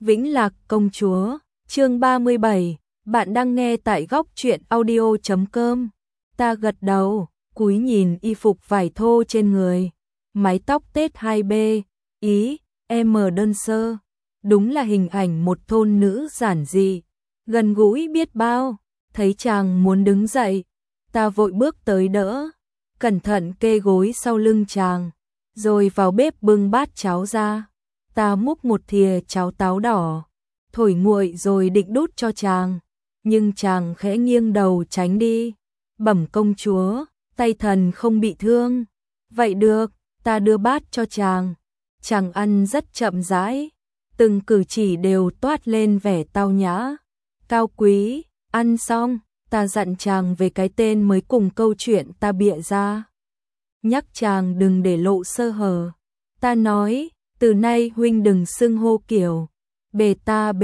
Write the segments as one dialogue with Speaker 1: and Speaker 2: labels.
Speaker 1: Vĩnh Lạc công chúa, chương 37, bạn đang nghe tại góc truyện audio.com. Ta gật đầu, cúi nhìn y phục vải thô trên người, mái tóc tết 2B, ý, M đơn sơ. Đúng là hình ảnh một thôn nữ giản dị, gần gũi biết bao. Thấy chàng muốn đứng dậy, ta vội bước tới đỡ, cẩn thận kê gối sau lưng chàng, rồi vào bếp bưng bát cháo ra. Ta múc một thìa cháo táo đỏ, thổi nguội rồi định đút cho chàng, nhưng chàng khẽ nghiêng đầu tránh đi. Bẩm công chúa, tay thần không bị thương. Vậy được, ta đưa bát cho chàng. Chàng ăn rất chậm rãi, từng cử chỉ đều toát lên vẻ tao nhã, cao quý. Ăn xong, ta dặn chàng về cái tên mới cùng câu chuyện ta bịa ra. Nhắc chàng đừng để lộ sơ hở. Ta nói, từ nay huynh đừng xưng hô kiểu bề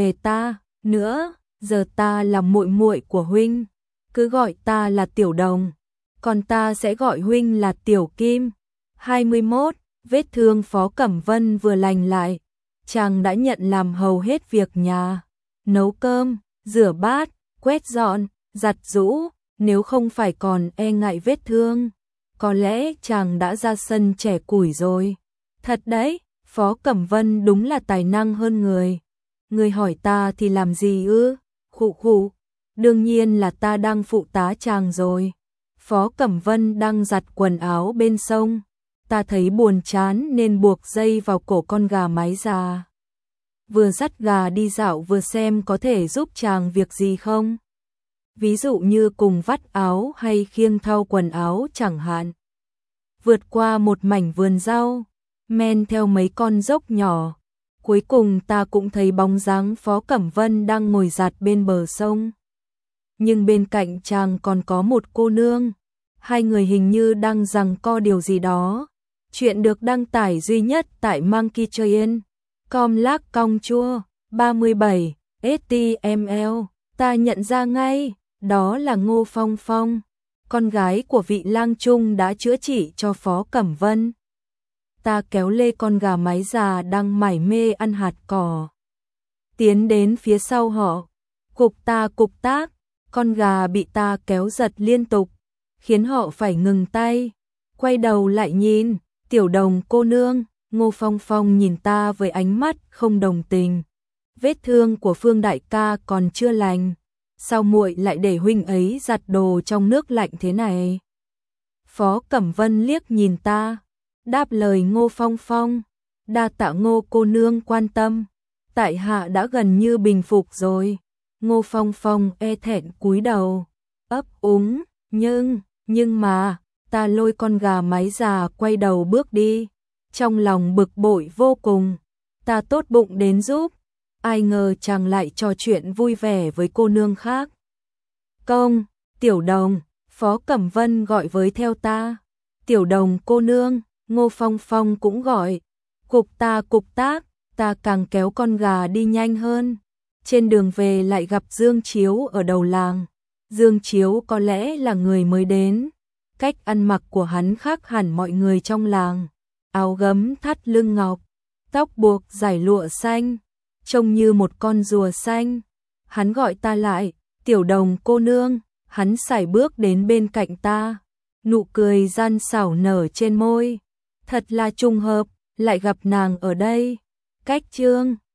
Speaker 1: ta nữa, giờ ta là muội muội của huynh, cứ gọi ta là Tiểu Đồng, còn ta sẽ gọi huynh là Tiểu Kim. 21. Vết thương Phó Cẩm Vân vừa lành lại, chàng đã nhận làm hầu hết việc nhà, nấu cơm, rửa bát, quét dọn, giặt giũ, nếu không phải còn e ngại vết thương, có lẽ chàng đã ra sân chẻ củi rồi. Thật đấy, Phó Cẩm Vân đúng là tài năng hơn người. Người hỏi ta thì làm gì ư? Khụ khụ, đương nhiên là ta đang phụ tá chàng rồi. Phó Cẩm Vân đang giặt quần áo bên sông, ta thấy buồn chán nên buộc dây vào cổ con gà mái già. Vừa dắt gà đi dạo vừa xem có thể giúp chàng việc gì không. Ví dụ như cùng vắt áo hay khiêng thau quần áo chẳng hạn. Vượt qua một mảnh vườn rau, men theo mấy con dốc nhỏ, cuối cùng ta cũng thấy bóng dáng Phó Cẩm Vân đang ngồi giặt bên bờ sông. Nhưng bên cạnh chàng còn có một cô nương, hai người hình như đang giằng co điều gì đó. Chuyện được đăng tải duy nhất tại monkeytrain.com công chua 37 HTML. Ta nhận ra ngay, đó là Ngô Phong Phong, con gái của vị lang trung đã chữa trị cho Phó Cẩm Vân. Ta kéo lê con gà mái già đang mải mê ăn hạt cỏ, tiến đến phía sau họ, cục tác, con gà bị ta kéo giật liên tục, khiến họ phải ngừng tay, quay đầu lại nhìn. Tiểu Đồng cô nương. Ngô Phong Phong nhìn ta với ánh mắt không đồng tình. Vết thương của Phương đại ca còn chưa lành, sao muội lại để huynh ấy giặt đồ trong nước lạnh thế này? Phó Cẩm Vân liếc nhìn ta, đáp lời Ngô Phong Phong, đa tạ Ngô cô nương quan tâm, tại hạ đã gần như bình phục rồi. Ngô Phong Phong e thẹn cúi đầu, ấp úng, nhưng mà, ta lôi con gà mái già quay đầu bước đi, trong lòng bực bội vô cùng. Ta tốt bụng đến giúp, ai ngờ chàng lại trò chuyện vui vẻ với cô nương khác. Công, Tiểu Đồng, Phó Cẩm Vân gọi với theo ta. Tiểu Đồng cô nương, Ngô Phong Phong cũng gọi. Cục tác, ta càng kéo con gà đi nhanh hơn. Trên đường về lại gặp Dương Chiếu ở đầu làng. Dương Chiếu có lẽ là người mới đến. Cách ăn mặc của hắn khác hẳn mọi người trong làng. Áo gấm thắt lưng ngọc, tóc buộc dải lụa xanh, trông như một con rùa xanh. Hắn gọi ta lại, Tiểu Đồng cô nương, hắn sải bước đến bên cạnh ta, nụ cười gian xảo nở trên môi. Thật là trùng hợp, lại gặp nàng ở đây. Cách chương